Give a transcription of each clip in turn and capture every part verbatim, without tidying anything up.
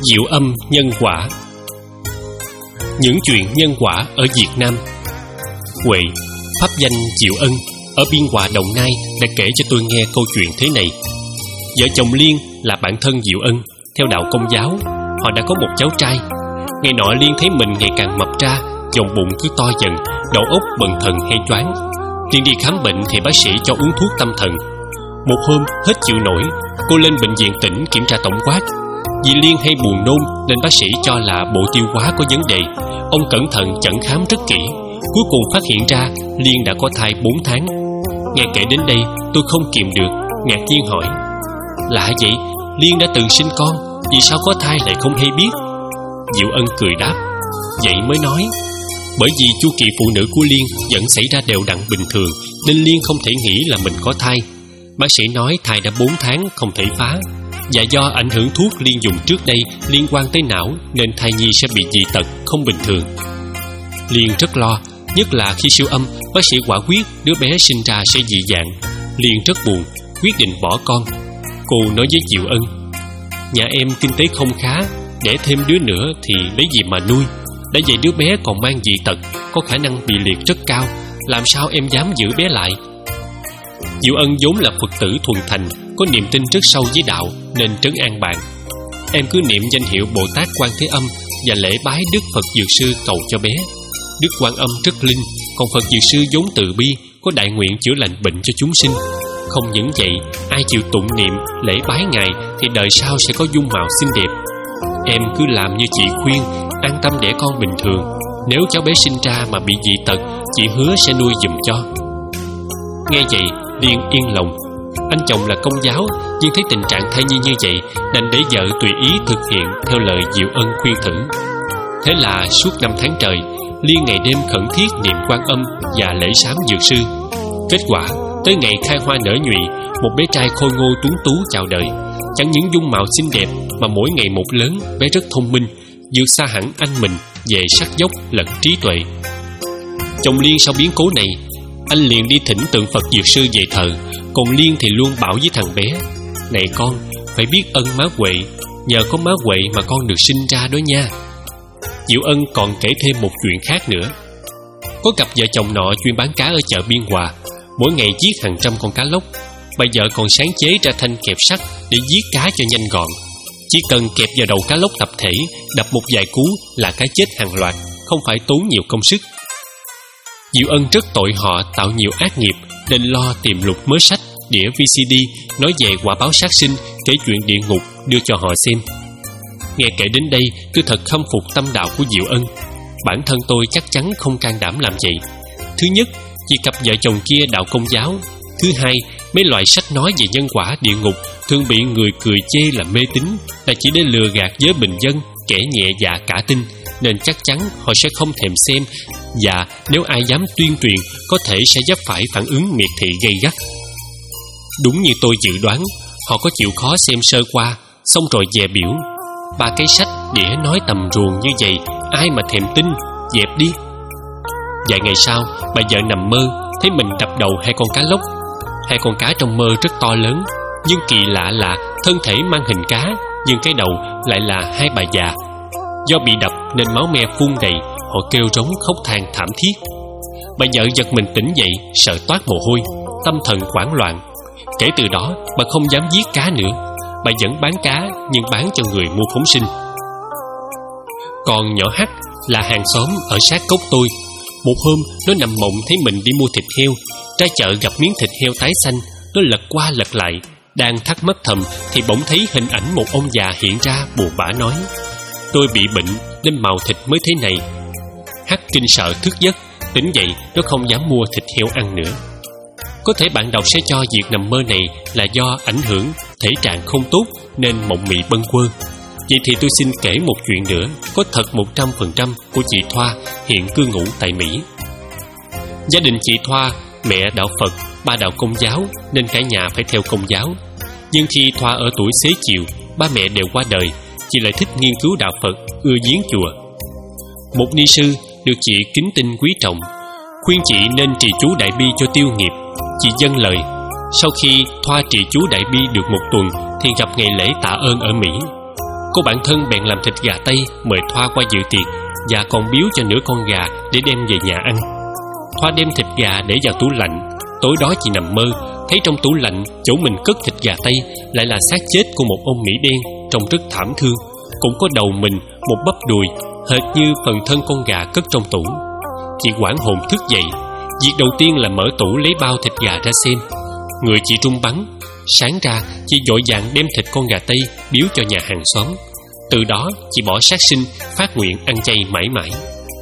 Diệu âm nhân quả. Những chuyện nhân quả ở Việt Nam. Huệ, pháp danh Diệu Ân, ở Biên Hòa, Đồng Nai đã kể cho tôi nghe câu chuyện thế này. Vợ chồng Liên là bạn thân Diệu Ân, theo đạo Công giáo. Họ đã có một cháu trai. Ngày nọ Liên thấy mình ngày càng mập ra, vòng bụng cứ to dần, đầu óc bần thần hay choáng. Liên đi khám bệnh thì bác sĩ cho uống thuốc tâm thần. Một hôm hết chịu nổi, cô lên bệnh viện tỉnh kiểm tra tổng quát. Vì Liên hay buồn nôn nên bác sĩ cho là bộ tiêu hóa có vấn đề. Ông cẩn thận chẩn khám rất kỹ, cuối cùng phát hiện ra Liên đã có thai bốn tháng. Nghe kể đến đây tôi không kìm được, ngạc nhiên hỏi: lạ vậy, Liên đã từng sinh con, vì sao có thai lại không hay biết? Diệu Ân cười đáp: vậy mới nói, bởi vì chu kỳ phụ nữ của Liên vẫn xảy ra đều đặn bình thường, nên Liên không thể nghĩ là mình có thai. Bác sĩ nói thai đã bốn tháng không thể phá, và do ảnh hưởng thuốc Liên dùng trước đây liên quan tới não, nên thai nhi sẽ bị dị tật không bình thường. Liên rất lo, nhất là khi siêu âm, bác sĩ quả quyết đứa bé sinh ra sẽ dị dạng. Liên rất buồn, quyết định bỏ con. Cô nói với Diệu Ân: nhà em kinh tế không khá, đẻ thêm đứa nữa thì lấy gì mà nuôi? Đã vậy đứa bé còn mang dị tật, có khả năng bị liệt rất cao, làm sao em dám giữ bé lại? Diệu Ân vốn là Phật tử thuần thành, có niềm tin rất sâu với đạo, nên trấn an bạn: em cứ niệm danh hiệu Bồ Tát Quan Thế Âm và lễ bái Đức Phật Dược Sư cầu cho bé. Đức Quan Âm rất linh, còn Phật Dược Sư vốn từ bi, có đại nguyện chữa lành bệnh cho chúng sinh. Không những vậy, ai chịu tụng niệm lễ bái Ngài thì đời sau sẽ có dung mạo xinh đẹp. Em cứ làm như chị khuyên, an tâm đẻ con bình thường. Nếu cháu bé sinh ra mà bị dị tật, chị hứa sẽ nuôi giùm cho. Nghe vậy, Liên yên lòng. Anh chồng là Công giáo, nhưng thấy tình trạng thai nhi như vậy, đành để vợ tùy ý thực hiện theo lời Diệu Ân khuyên thử. Thế là suốt năm tháng trời, Liên ngày đêm khẩn thiết niệm Quan Âm và lễ sám Dược Sư. Kết quả, tới ngày khai hoa nở nhụy, một bé trai khôi ngô tuấn tú chào đời. Chẳng những dung mạo xinh đẹp mà mỗi ngày một lớn, bé rất thông minh, vượt xa hẳn anh mình về sắc dốc lẫn trí tuệ. Chồng Liên sau biến cố này, anh liền đi thỉnh tượng Phật Dược Sư về thờ. Còn Liên thì luôn bảo với thằng bé: này con, phải biết ơn má Huệ, nhờ có má Huệ mà con được sinh ra đó nha. Diệu Ân còn kể thêm một chuyện khác nữa. Có cặp vợ chồng nọ chuyên bán cá ở chợ Biên Hòa, mỗi ngày giết hàng trăm con cá lóc. Bà vợ còn sáng chế ra thanh kẹp sắt để giết cá cho nhanh gọn. Chỉ cần kẹp vào đầu cá lóc tập thể, đập một vài cú là cá chết hàng loạt, không phải tốn nhiều công sức. Diệu Ân rất tội họ tạo nhiều ác nghiệp, nên lo tìm lục mớ sách, đĩa vê xê đê nói về quả báo sát sinh, kể chuyện địa ngục đưa cho họ xem. Nghe kể đến đây, tôi thật khâm phục tâm đạo của Diệu Ân. Bản thân tôi chắc chắn không can đảm làm vậy. Thứ nhất, vì cặp vợ chồng kia đạo Công giáo. Thứ hai, mấy loại sách nói về nhân quả địa ngục thường bị người cười chê là mê tín, là chỉ để lừa gạt giới bình dân, kẻ nhẹ dạ cả tin, nên chắc chắn họ sẽ không thèm xem, và nếu ai dám tuyên truyền có thể sẽ vấp phải phản ứng miệt thị gay gắt. Đúng như tôi dự đoán, họ có chịu khó xem sơ qua, xong rồi dè biểu: ba cái sách đĩa nói tầm ruồng như vậy, ai mà thèm tin, dẹp đi. Vài ngày sau, bà vợ nằm mơ thấy mình đập đầu hai con cá lóc. Hai con cá trong mơ rất to lớn, nhưng kỳ lạ là thân thể mang hình cá, nhưng cái đầu lại là hai bà già. Do bị đập nên máu me phun đầy, họ kêu rống khóc than thảm thiết. Bà vợ giật mình tỉnh dậy, sợ toát mồ hôi, tâm thần hoảng loạn. Kể từ đó, bà không dám giết cá nữa. Bà vẫn bán cá, nhưng bán cho người mua phóng sinh. Còn nhỏ Hắc là hàng xóm ở sát cốc tôi. Một hôm, nó nằm mộng thấy mình đi mua thịt heo. Ra chợ gặp miếng thịt heo tái xanh, nó lật qua lật lại, đang thắc mắc thầm thì bỗng thấy hình ảnh một ông già hiện ra, buồn bã nói: tôi bị bệnh nên màu thịt mới thế này. Hắc kinh sợ thức giấc, tỉnh dậy nó không dám mua thịt heo ăn nữa. Có thể bạn đọc sẽ cho việc nằm mơ này là do ảnh hưởng thể trạng không tốt nên mộng mị bâng quơ. Vậy thì tôi xin kể một chuyện nữa, có thật một trăm phần trăm của chị Thoa, hiện cư ngụ tại Mỹ. Gia đình chị Thoa, mẹ đạo Phật, ba đạo Công giáo, nên cả nhà phải theo Công giáo. Nhưng khi Thoa ở tuổi xế chiều, ba mẹ đều qua đời, chị lại thích nghiên cứu đạo Phật, ưa viếng chùa. Một ni sư được chị kính tinh quý trọng, khuyên chị nên trì chú đại bi cho tiêu nghiệp. Chị dâng lời. Sau khi Thoa trì chú đại bi được một tuần thì gặp ngày lễ tạ ơn ở Mỹ. Cô bạn thân bèn làm thịt gà Tây mời Thoa qua dự tiệc, và còn biếu cho nửa con gà để đem về nhà ăn. Thoa đem thịt gà để vào tủ lạnh. Tối đó chị nằm mơ thấy trong tủ lạnh chỗ mình cất thịt gà Tây lại là xác chết của một ông Mỹ đen trông rất thảm thương, cũng có đầu mình, một bắp đùi, hệt như phần thân con gà cất trong tủ. Chị hoảng hồn thức dậy. Việc đầu tiên là mở tủ lấy bao thịt gà ra xem. Người chị run bắn. Sáng ra, chị vội vàng đem thịt con gà Tây biếu cho nhà hàng xóm. Từ đó, chị bỏ sát sinh, phát nguyện ăn chay mãi mãi.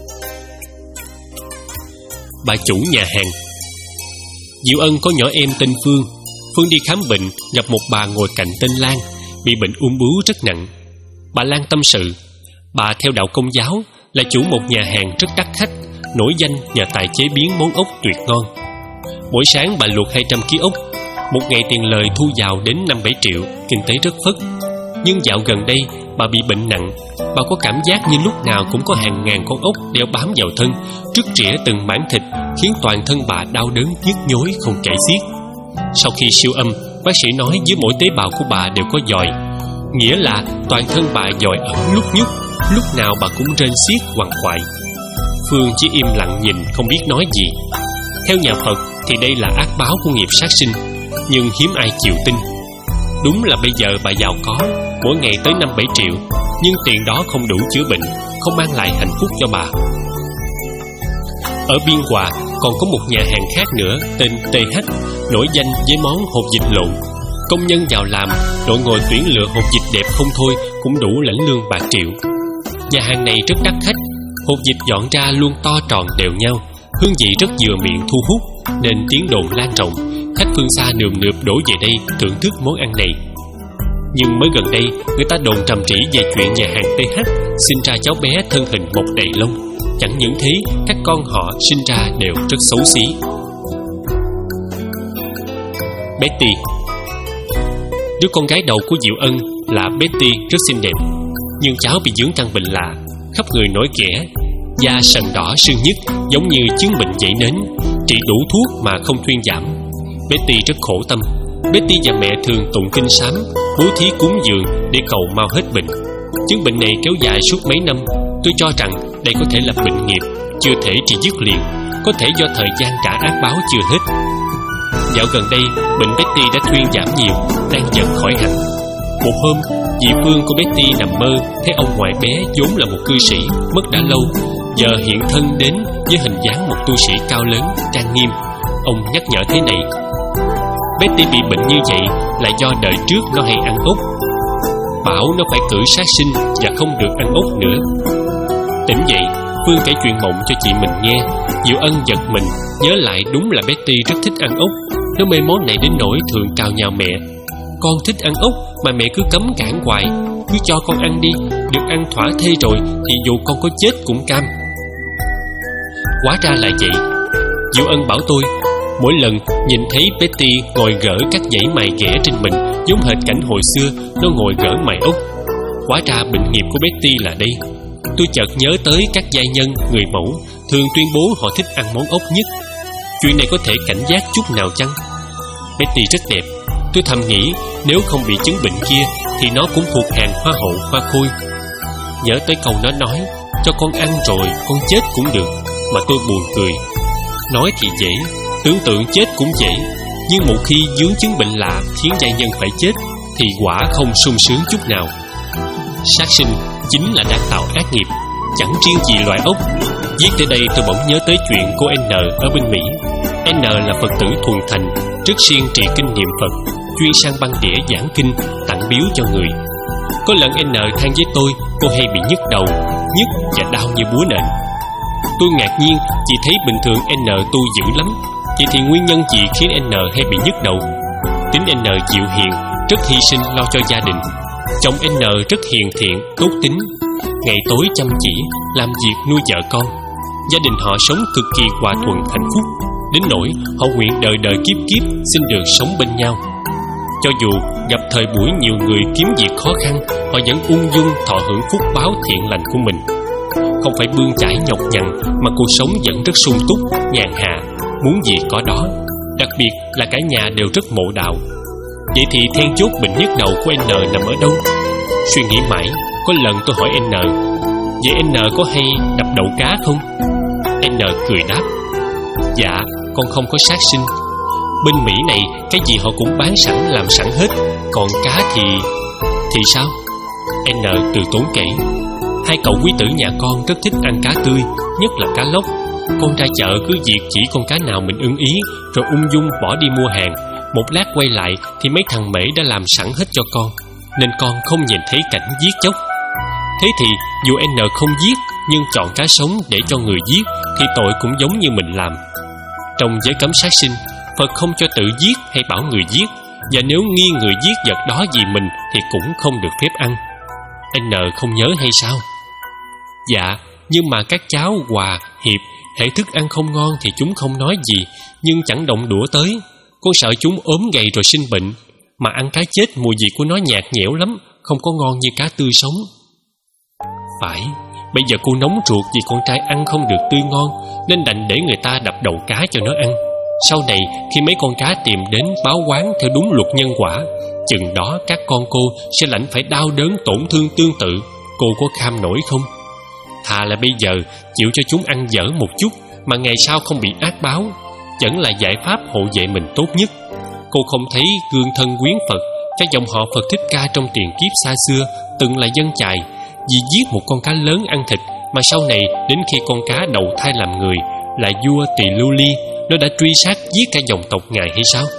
Bà chủ nhà hàng. Diệu Ân có nhỏ em tên Phương. Phương đi khám bệnh, gặp một bà ngồi cạnh tên Lan, bị bệnh ung bướu rất nặng. Bà Lan tâm sự, bà theo đạo Công giáo, là chủ một nhà hàng rất đắt khách, nổi danh nhờ tài chế biến món ốc tuyệt ngon. Mỗi sáng bà luộc hai trăm ký ốc. Một ngày tiền lời thu vào đến năm bảy triệu, kinh tế rất phất. Nhưng dạo gần đây bà bị bệnh nặng. Bà có cảm giác như lúc nào cũng có hàng ngàn con ốc đeo bám vào thân, rứt rỉa từng mảng thịt, khiến toàn thân bà đau đớn nhức nhối không kể xiết. Sau khi siêu âm, bác sĩ nói dưới mỗi tế bào của bà đều có giòi, nghĩa là toàn thân bà giòi ẩn lúc nhúc, lúc nào bà cũng rên xiết quằn quại. Phương chỉ im lặng nhìn, không biết nói gì. Theo nhà Phật thì đây là ác báo của nghiệp sát sinh, nhưng hiếm ai chịu tin. Đúng là bây giờ bà giàu có, mỗi ngày tới năm bảy triệu, nhưng tiền đó không đủ chữa bệnh, không mang lại hạnh phúc cho bà. Ở Biên Hòa còn có một nhà hàng khác nữa tên tê hát, nổi danh với món hột vịt lộn. Công nhân vào làm, đội ngồi tuyển lựa hột vịt đẹp không thôi cũng đủ lãnh lương bạc triệu. Nhà hàng này rất đắt khách, hột vịt dọn ra luôn to tròn đều nhau, hương vị rất vừa miệng thu hút, nên tiếng đồn lan rộng. Khách phương xa nườm nượp đổ về đây thưởng thức món ăn này. Nhưng mới gần đây, người ta đồn rầm rĩ về chuyện nhà hàng tê hát sinh ra cháu bé thân hình mọc đầy lông. Chẳng những thế, các con họ sinh ra đều rất xấu xí. Betty. Đứa con gái đầu của Diệu Ân là Betty rất xinh đẹp, nhưng cháu bị vướng căn bệnh lạ, khắp người nổi ghẻ, da sần đỏ sưng nhức giống như chứng bệnh dậy nến, trị đủ thuốc mà không thuyên giảm. Betty rất khổ tâm. Betty và mẹ thường tụng kinh sám, bố thí cúng dường để cầu mau hết bệnh. Chứng bệnh này kéo dài suốt mấy năm. Tôi cho rằng đây có thể là bệnh nghiệp, chưa thể trị dứt liền, có thể do thời gian trả ác báo chưa hết. Dạo gần đây, bệnh Betty đã thuyên giảm nhiều, đang dần khỏi hẳn. Một hôm, dì Phương của Betty nằm mơ thấy ông ngoại bé vốn là một cư sĩ mất đã lâu, giờ hiện thân đến với hình dáng một tu sĩ cao lớn, trang nghiêm. Ông nhắc nhở thế này: Betty bị bệnh như vậy là do đời trước nó hay ăn ốc, bảo nó phải cử sát sinh và không được ăn ốc nữa. Tỉnh dậy, Phương kể chuyện mộng cho chị mình nghe. Diệu Ân giật mình, nhớ lại đúng là Betty rất thích ăn ốc. Nó mê món này đến nỗi thường cào nhào mẹ: con thích ăn ốc mà mẹ cứ cấm cản hoài, cứ cho con ăn đi, được ăn thỏa thê rồi thì dù con có chết cũng cam. Hóa ra là vậy. Diệu Ân bảo tôi, mỗi lần nhìn thấy Betty ngồi gỡ các dãy mày ghẻ trên mình, giống hệt cảnh hồi xưa nó ngồi gỡ mày ốc. Hóa ra bệnh nghiệp của Betty là đây. Tôi chợt nhớ tới các giai nhân, người mẫu thường tuyên bố họ thích ăn món ốc nhất. Chuyện này có thể cảnh giác chút nào chăng? Betty rất đẹp. Tôi thầm nghĩ nếu không bị chứng bệnh kia thì nó cũng thuộc hàng hoa hậu hoa khôi. Nhớ tới câu nó nói, cho con ăn rồi con chết cũng được, mà tôi buồn cười. Nói thì dễ, tưởng tượng chết cũng dễ, nhưng một khi vướng chứng bệnh lạ khiến giai nhân phải chết thì quả không sung sướng chút nào. Sát sinh chính là đang tạo ác nghiệp, chẳng riêng gì loài ốc. Viết tới đây tôi bỗng nhớ tới chuyện cô N ở bên Mỹ. N là Phật tử thuần thành, rất siêng trì kinh niệm Phật, chuyên sang băng đĩa giảng kinh tặng biếu cho người. Có lần N than với tôi cô hay bị nhức đầu, nhức và đau như búa nện. Tôi ngạc nhiên, chỉ thấy bình thường N tu dữ lắm, vậy thì nguyên nhân gì khiến N hay bị nhức đầu? Tính N dịu hiền, rất hy sinh lo cho gia đình. Chồng N rất hiền thiện, tốt tính, ngày tối chăm chỉ làm việc nuôi vợ con. Gia đình họ sống cực kỳ hòa thuận hạnh phúc, đến nỗi họ nguyện đời đời kiếp kiếp xin được sống bên nhau. Cho dù gặp thời buổi nhiều người kiếm việc khó khăn, họ vẫn ung dung thọ hưởng phúc báo thiện lành của mình. Không phải bươn chải nhọc nhằn, mà cuộc sống vẫn rất sung túc, nhàn hạ, muốn gì có đó. Đặc biệt là cả nhà đều rất mộ đạo. Vậy thì then chốt bệnh nhức đầu của N nằm ở đâu? Suy nghĩ mãi, Có lần tôi hỏi N: vậy N có hay đập đậu cá không? N cười đáp: dạ, con không có sát sinh. Bên Mỹ này cái gì họ cũng bán sẵn làm sẵn hết. Còn cá thì... Thì sao? N từ tốn kể: hai cậu quý tử nhà con rất thích ăn cá tươi, nhất là cá lóc. Con ra chợ cứ việc chỉ con cá nào mình ưng ý, rồi ung dung bỏ đi mua hàng. Một lát quay lại thì mấy thằng Mễ đã làm sẵn hết cho con, nên con không nhìn thấy cảnh giết chóc. Thế thì dù N không giết, nhưng chọn cá sống để cho người giết thì tội cũng giống như mình làm. Trong giới cấm sát sinh, Phật không cho tự giết hay bảo người giết, và nếu nghi người giết vật đó vì mình thì cũng không được phép ăn. N không nhớ hay sao? Dạ, nhưng mà các cháu Hòa, Hiệp, hễ thức ăn không ngon thì chúng không nói gì, nhưng chẳng động đũa tới. Con sợ chúng ốm gầy rồi sinh bệnh. Mà ăn cá chết mùi vị của nó nhạt nhẽo lắm, không có ngon như cá tươi sống. Phải, bây giờ cô nóng ruột vì con trai ăn không được tươi ngon, nên đành để người ta đập đầu cá cho nó ăn. Sau này khi mấy con cá tìm đến báo oán theo đúng luật nhân quả, chừng đó các con cô sẽ lãnh phải đau đớn tổn thương tương tự. Cô có kham nổi không? Thà là bây giờ chịu cho chúng ăn dở một chút, mà ngày sau không bị ác báo, vẫn là giải pháp hộ vệ mình tốt nhất. Cô không thấy gương thân quyến Phật, cái dòng họ Phật Thích Ca trong tiền kiếp xa xưa từng là dân chài, vì giết một con cá lớn ăn thịt mà sau này đến khi con cá đầu thai làm người là vua Tỳ Lưu Ly, nó đã truy sát giết cả dòng tộc ngài hay sao?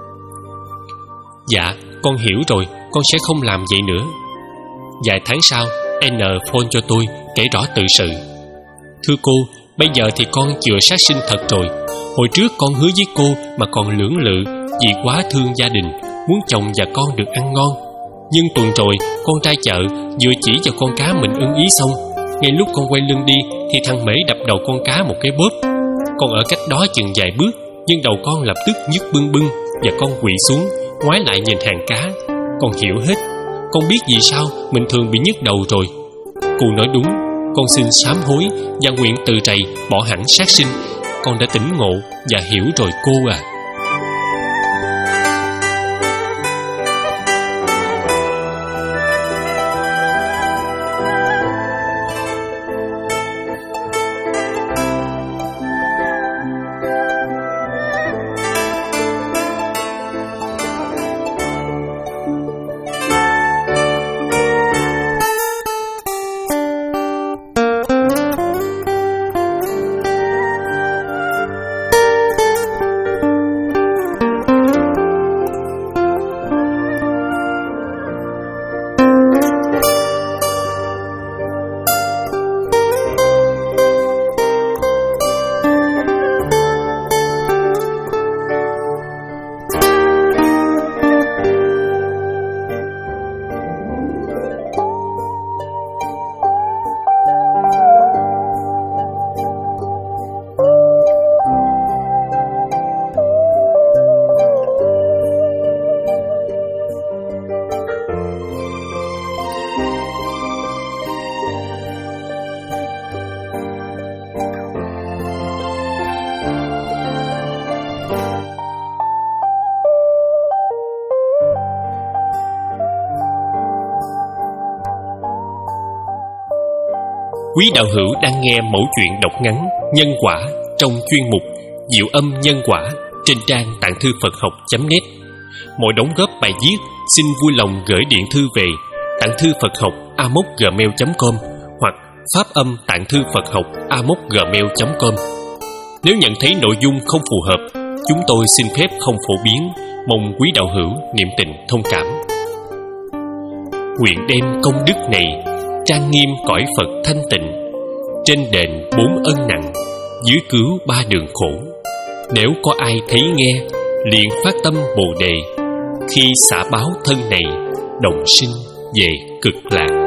Dạ, con hiểu rồi, con sẽ không làm vậy nữa. Vài tháng sau, N phone cho tôi kể rõ tự sự. Thưa cô, bây giờ thì con chừa sát sinh thật rồi. Hồi trước con hứa với cô mà còn lưỡng lự vì quá thương gia đình, muốn chồng và con được ăn ngon. Nhưng tuần rồi con ra chợ vừa chỉ cho con cá mình ưng ý xong, ngay lúc con quay lưng đi thì thằng Mễ đập đầu con cá một cái bóp. Con ở cách đó chừng vài bước, nhưng đầu con lập tức nhức bưng bưng, và con quỵ xuống ngoái lại nhìn hàng cá. Con hiểu hết. Con biết vì sao mình thường bị nhức đầu rồi. Cô nói đúng. Con xin sám hối và nguyện từ rày bỏ hẳn sát sinh. Con đã tỉnh ngộ và hiểu rồi cô à. Quý đạo hữu đang nghe mẫu chuyện đọc ngắn Nhân Quả trong chuyên mục Diệu Âm Nhân Quả trên trang tạng thư Phật học chấm net. Mọi đóng góp bài viết xin vui lòng gửi điện thư về tạng thư Phật học a mốc gmail chấm com hoặc pháp âm tạng thư Phật học a mốc gmail chấm com. Nếu nhận thấy nội dung không phù hợp, chúng tôi xin phép không phổ biến, mong quý đạo hữu niệm tình thông cảm. Nguyện đem công đức này trang nghiêm cõi Phật thanh tịnh, trên đền bốn ân nặng, dưới cứu ba đường khổ. Nếu có ai thấy nghe, liền phát tâm Bồ đề, khi xả báo thân này, đồng sinh về cực lạc.